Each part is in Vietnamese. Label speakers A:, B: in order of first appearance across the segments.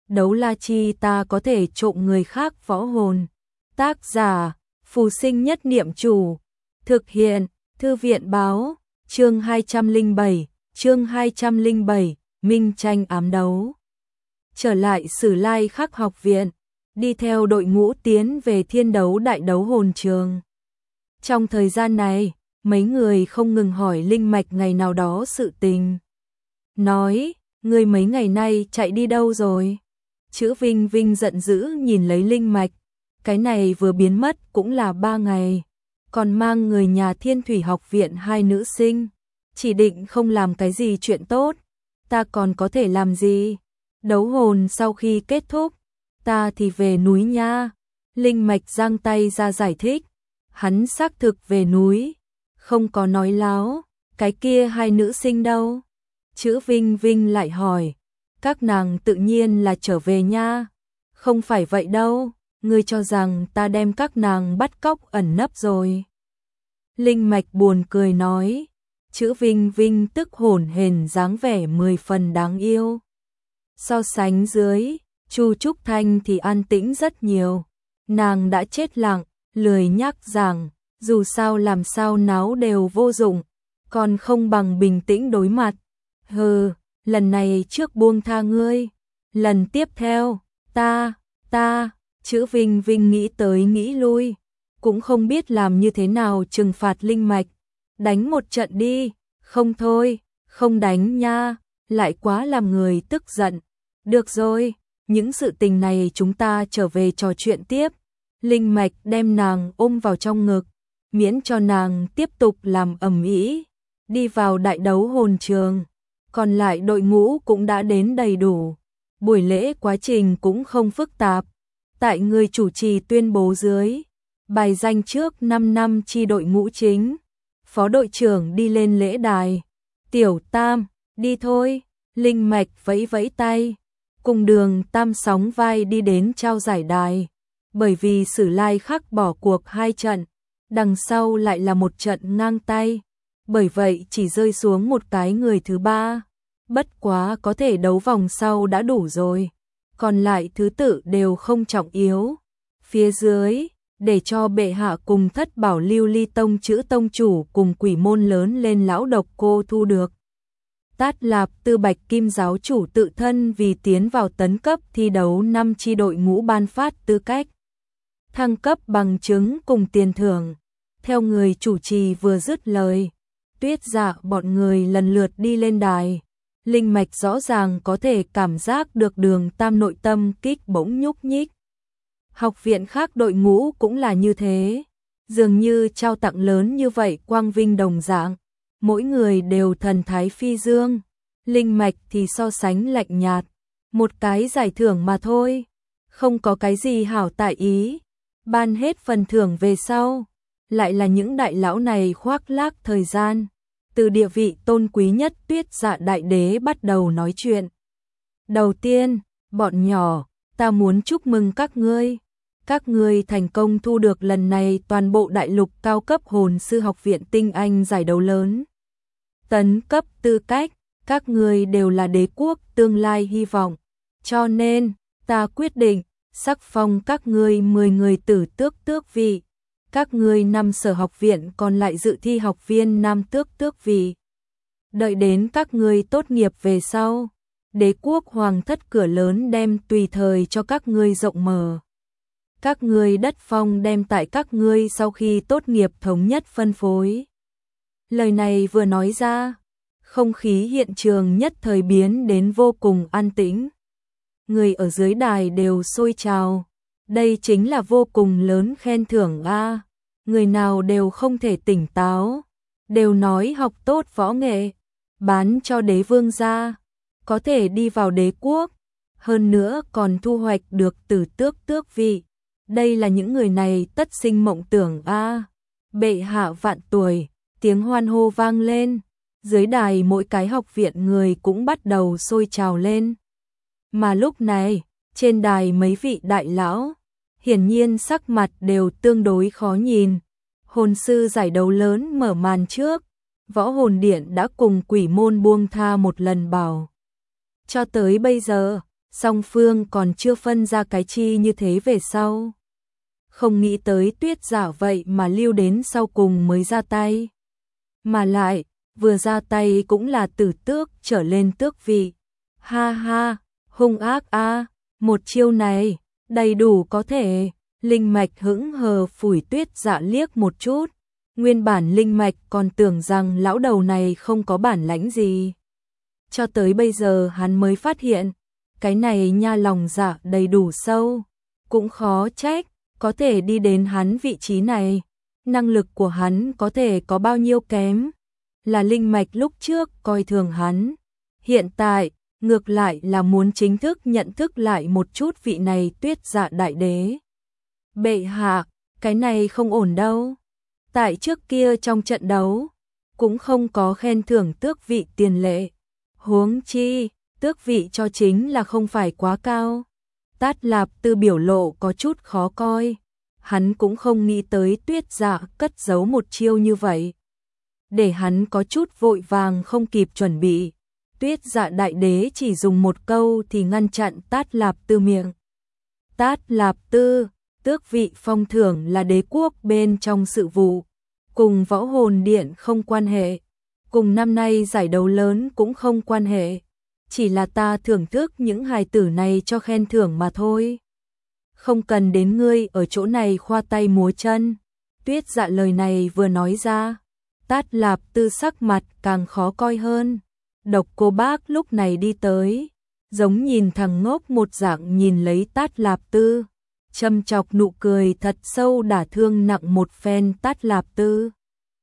A: đấu la chi ta có thể trộm người khác võ hồn. Tác giả, Phù Sinh Nhất Niệm Chủ. Thực hiện, Thư viện báo, chương 207, Minh tranh ám đấu. Trở lại Sử Lai Khắc học viện, đi theo đội ngũ tiến về thiên đấu đại đấu hồn trường. Trong thời gian này, mấy người không ngừng hỏi Linh Mạch ngày nào đó sự tình. Nói, người mấy ngày nay chạy đi đâu rồi? Chữ Vinh Vinh giận dữ nhìn lấy Linh Mạch, cái này vừa biến mất cũng là 3 ngày, còn mang người nhà Thiên Thủy học viện 2 nữ sinh, chỉ định không làm cái gì chuyện tốt, ta còn có thể làm gì? Đấu hồn sau khi kết thúc, ta thì về núi nha. Linh Mạch giang tay ra giải thích, hắn xác thực về núi, không có nói láo, cái kia 2 nữ sinh đâu? Chữ Vinh Vinh lại hỏi, các nàng tự nhiên là trở về nha. Không phải vậy đâu, ngươi cho rằng ta đem các nàng bắt cóc ẩn nấp rồi. Linh Mạch buồn cười nói, chữ Vinh Vinh tức hổn hển dáng vẻ 10 phần đáng yêu. So sánh dưới, Chu Trúc Thanh thì an tĩnh rất nhiều, nàng đã chết lặng, lười nhắc rằng, dù sao làm sao náo đều vô dụng, còn không bằng bình tĩnh đối mặt. Hừ, lần này trước buông tha ngươi, lần tiếp theo, ta, chữ Vinh Vinh nghĩ tới nghĩ lui, cũng không biết làm như thế nào trừng phạt Linh Mạch. Đánh một trận đi, không thôi, không đánh nha, lại quá làm người tức giận. Được rồi, những sự tình này chúng ta trở về trò chuyện tiếp. Linh Mạch đem nàng ôm vào trong ngực, miễn cho nàng tiếp tục làm ầm ĩ. Đi vào đại đấu hồn trường, còn lại đội ngũ cũng đã đến đầy đủ. Buổi lễ quá trình cũng không phức tạp. Tại người chủ trì tuyên bố dưới, bài danh trước 5 năm chi đội ngũ chính. Phó đội trưởng đi lên lễ đài. Tiểu Tam, đi thôi. Linh Mạch vẫy vẫy tay, cùng Đường Tam sóng vai đi đến trao giải đài. Bởi vì Sử Lai Khắc bỏ cuộc 2 trận, đằng sau lại là một trận ngang tay, bởi vậy chỉ rơi xuống một cái người thứ 3. Bất quá có thể đấu vòng sau đã đủ rồi, còn lại thứ tự đều không trọng yếu. Phía dưới, để cho bệ hạ cùng Thất Bảo Lưu Ly Tông chữ tông chủ cùng quỷ môn lớn lên lão độc cô thu được. Tát Lạp Tư Bạch Kim giáo chủ tự thân vì tiến vào tấn cấp thi đấu 5 chi đội ngũ ban phát tư cách, thăng cấp bằng chứng cùng tiền thưởng. Theo người chủ trì vừa dứt lời, Tuyết Dạ bọn người lần lượt đi lên đài. Linh Mạch rõ ràng có thể cảm giác được Đường Tam nội tâm kích bỗng nhúc nhích. Học viện khác đội ngũ cũng là như thế, dường như trao tặng lớn như vậy quang vinh đồng dạng, mỗi người đều thần thái phi dương. Linh Mạch thì so sánh lạnh nhạt, một cái giải thưởng mà thôi, không có cái gì hảo tại ý. Ban hết phần thưởng về sau, lại là những đại lão này khoác lác thời gian. Từ địa vị tôn quý nhất Tuyết Dạ đại đế bắt đầu nói chuyện. Đầu tiên, bọn nhỏ, ta muốn chúc mừng các ngươi. Các ngươi thành công thu được lần này toàn bộ đại lục cao cấp hồn sư học viện tinh anh giải đấu lớn. Tấn cấp tư cách, các ngươi đều là đế quốc tương lai hy vọng. Cho nên, ta quyết định, sắc phong các ngươi 10 người tử tước vị. Các ngươi 5 sở học viện còn lại dự thi học viên nam tước vị. Đợi đến các ngươi tốt nghiệp về sau, đế quốc hoàng thất cửa lớn đem tùy thời cho các ngươi rộng mở. Các ngươi đất phong đem tại các ngươi sau khi tốt nghiệp thống nhất phân phối. Lời này vừa nói ra, không khí hiện trường nhất thời biến đến vô cùng an tĩnh. Người ở dưới đài đều sôi trào, đây chính là vô cùng lớn khen thưởng a. Người nào đều không thể tỉnh táo, đều nói học tốt võ nghệ, bán cho đế vương gia, có thể đi vào đế quốc, hơn nữa còn thu hoạch được tử tước vị. Đây là những người này tất sinh mộng tưởng a. Bệ hạ vạn tuổi, tiếng hoan hô vang lên, dưới đài mỗi cái học viện người cũng bắt đầu sôi trào lên. Mà lúc này, trên đài mấy vị đại lão, hiển nhiên sắc mặt đều tương đối khó nhìn. Hồn sư giải đấu lớn mở màn trước, Võ Hồn Điện đã cùng quỷ môn buông tha một lần bảo. Cho tới bây giờ, song phương còn chưa phân ra cái chi như thế về sau. Không nghĩ tới Tuyết Dạ vậy mà lưu đến sau cùng mới ra tay. Mà lại, vừa ra tay cũng là từ tước trở lên tước vị. Ha ha, hung ác a, một chiêu này, đầy đủ có thể. Linh Mạch hững hờ phủi Tuyết Dạ liếc một chút. Nguyên bản Linh Mạch còn tưởng rằng lão đầu này không có bản lãnh gì. Cho tới bây giờ hắn mới phát hiện, cái này nha lòng dạ đầy đủ sâu. Cũng khó trách, có thể đi đến hắn vị trí này. Năng lực của hắn có thể có bao nhiêu kém. Là Linh Mạch lúc trước coi thường hắn. Hiện tại, ngược lại là muốn chính thức nhận thức lại một chút vị này Tuyết Dạ đại đế. Bệ hạ, cái này không ổn đâu. Tại trước kia trong trận đấu, cũng không có khen thưởng tước vị tiền lệ. Huống chi, tước vị cho chính là không phải quá cao. Tát Lạp Tư biểu lộ có chút khó coi. Hắn cũng không nghĩ tới Tuyết Dạ cất giấu một chiêu như vậy. Để hắn có chút vội vàng không kịp chuẩn bị. Tuyết Dạ đại đế chỉ dùng một câu thì ngăn chặn Tát Lạp Tư miệng. Tát Lạp Tư, tước vị phong thưởng là đế quốc bên trong sự vụ, cùng Võ Hồn Điện không quan hệ, cùng năm nay giải đấu lớn cũng không quan hệ, chỉ là ta thưởng thức những hài tử này cho khen thưởng mà thôi. Không cần đến ngươi ở chỗ này khoa tay múa chân. Tuyết Dạ lời này vừa nói ra, Tát Lạp Tư sắc mặt càng khó coi hơn. Độc Cô Bác lúc này đi tới, giống nhìn thằng ngốc một dạng nhìn lấy Tát Lạp Tư, châm chọc nụ cười thật sâu đả thương nặng một phen Tát Lạp Tư.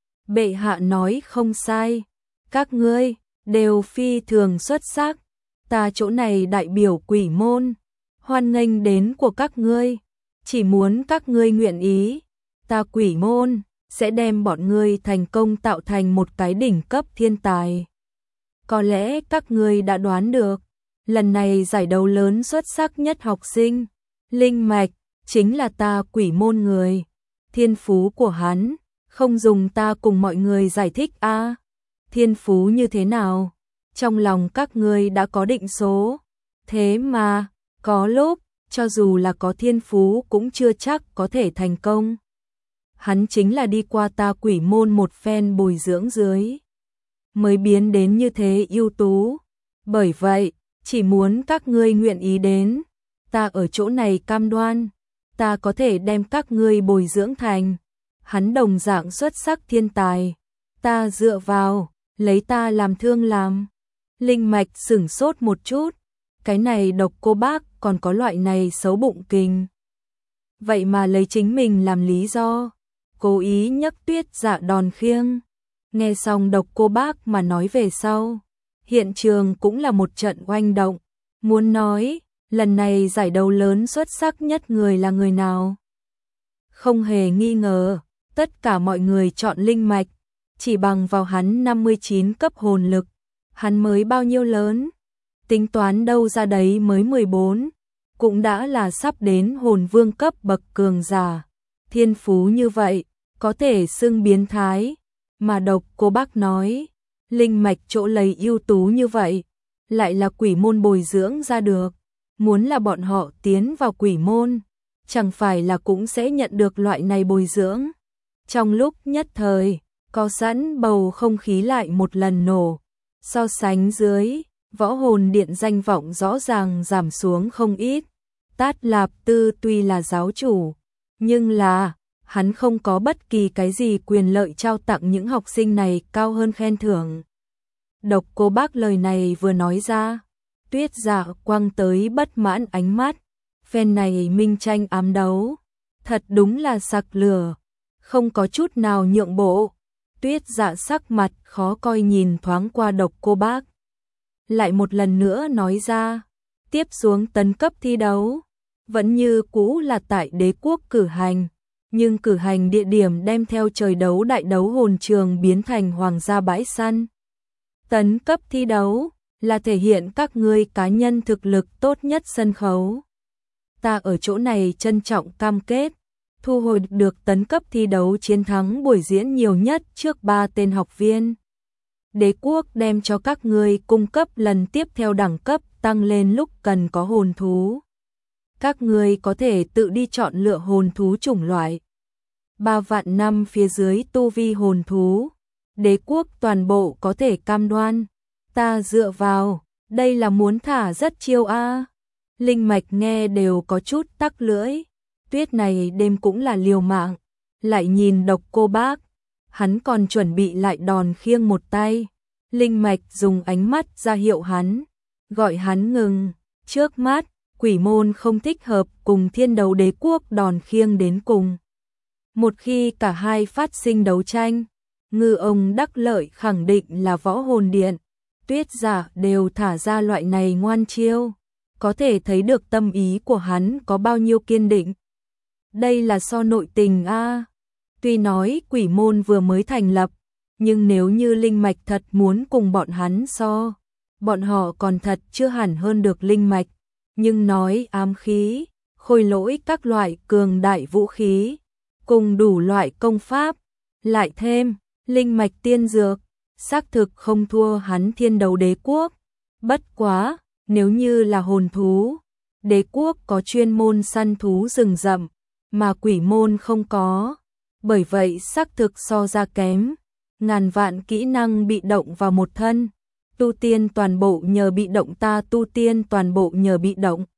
A: Bệ hạ nói không sai, các ngươi đều phi thường xuất sắc, ta chỗ này đại biểu Quỷ môn, hoan nghênh đến của các ngươi, chỉ muốn các ngươi nguyện ý, ta Quỷ môn sẽ đem bọn ngươi thành công tạo thành một cái đỉnh cấp thiên tài. Có lẽ các ngươi đã đoán được, lần này giải đấu lớn xuất sắc nhất học sinh, Linh Mạch, chính là ta Quỷ môn người. Thiên phú của hắn, không dùng ta cùng mọi người giải thích a. Thiên phú như thế nào? Trong lòng các ngươi đã có định số. Thế mà, có lúc, cho dù là có thiên phú cũng chưa chắc có thể thành công. Hắn chính là đi qua ta Quỷ môn một phen bồi dưỡng dưới, mới biến đến như thế ưu tú. Bởi vậy, chỉ muốn các ngươi nguyện ý đến, ta ở chỗ này cam đoan, ta có thể đem các ngươi bồi dưỡng thành hắn đồng dạng xuất sắc thiên tài. Ta dựa vào, lấy ta làm thương làm. Linh Mạch sửng sốt một chút, cái này Độc Cô Bác còn có loại này xấu bụng kình. Vậy mà lấy chính mình làm lý do, cố ý nhấc Tuyết Dạ đòn khiêng. Nghe xong Độc Cô Bác mà nói về sau, hiện trường cũng là một trận oanh động. Muốn nói, lần này giải đấu lớn xuất sắc nhất người là người nào? Không hề nghi ngờ, tất cả mọi người chọn Linh Mạch, chỉ bằng vào hắn 59 cấp hồn lực, hắn mới bao nhiêu lớn? Tính toán đâu ra đấy mới 14, cũng đã là sắp đến hồn vương cấp bậc cường giả. Thiên phú như vậy, có thể xưng biến thái, mà Độc Cô Bác nói, Linh Mạch chỗ lấy ưu tú như vậy, lại là Quỷ môn bồi dưỡng ra được. Muốn là bọn họ tiến vào Quỷ môn, chẳng phải là cũng sẽ nhận được loại này bồi dưỡng. Trong lúc nhất thời, có sẵn bầu không khí lại một lần nổ. So sánh dưới, Võ Hồn Điện danh vọng rõ ràng giảm xuống không ít. Tát Lạp Tư tuy là giáo chủ, nhưng là hắn không có bất kỳ cái gì quyền lợi trao tặng những học sinh này cao hơn khen thưởng. Độc Cô Bác lời này vừa nói ra, Tuyết Dạ quăng tới bất mãn ánh mắt. Phen này minh tranh ám đấu, thật đúng là sặc lửa, không có chút nào nhượng bộ. Tuyết Dạ sắc mặt khó coi nhìn thoáng qua Độc Cô Bác, lại một lần nữa nói ra, tiếp xuống tấn cấp thi đấu, vẫn như cũ là tại đế quốc cử hành, nhưng cử hành địa điểm đem theo trời đấu đại đấu hồn trường biến thành hoàng gia bãi săn. Tấn cấp thi đấu là thể hiện các ngươi cá nhân thực lực tốt nhất sân khấu. Ta ở chỗ này trân trọng cam kết, thu hồi được tấn cấp thi đấu chiến thắng buổi diễn nhiều nhất trước 3 tên học viên. đế quốc đem cho các ngươi cung cấp lần tiếp theo đẳng cấp tăng lên lúc cần có hồn thú. Các ngươi có thể tự đi chọn lựa hồn thú chủng loại. 3 vạn năm phía dưới tu vi hồn thú, đế quốc toàn bộ có thể cam đoan. Ta dựa vào, đây là muốn thả rất chiêu a. Linh mạch nghe đều có chút tắc lưỡi. Tuyết này đêm cũng là liều mạng. Lại nhìn Độc Cô Bác, hắn còn chuẩn bị lại đòn khiêng một tay. Linh mạch dùng ánh mắt ra hiệu hắn, gọi hắn ngừng. Trước mắt, quỷ môn không thích hợp cùng thiên đấu đế quốc đòn khiêng đến cùng. Một khi cả hai phát sinh đấu tranh, ngư ông đắc lợi khẳng định là võ hồn điện. Tuyết Giả đều thả ra loại này ngoan chiêu, có thể thấy được tâm ý của hắn có bao nhiêu kiên định. Đây là so nội tình a. Tuy nói quỷ môn vừa mới thành lập, nhưng nếu như linh mạch thật muốn cùng bọn hắn so, bọn họ còn thật chưa hẳn hơn được linh mạch. Nhưng nói ám khí, khôi lỗi các loại cường đại vũ khí, cùng đủ loại công pháp, lại thêm linh mạch tiên dược, xác thực không thua hắn thiên đấu đế quốc. Bất quá, nếu như là hồn thú, đế quốc có chuyên môn săn thú rừng rậm, mà quỷ môn không có. Bởi vậy xác thực so ra kém, ngàn vạn kỹ năng bị động vào một thân. Tu tiên toàn bộ nhờ bị động, ta tu tiên toàn bộ nhờ bị động.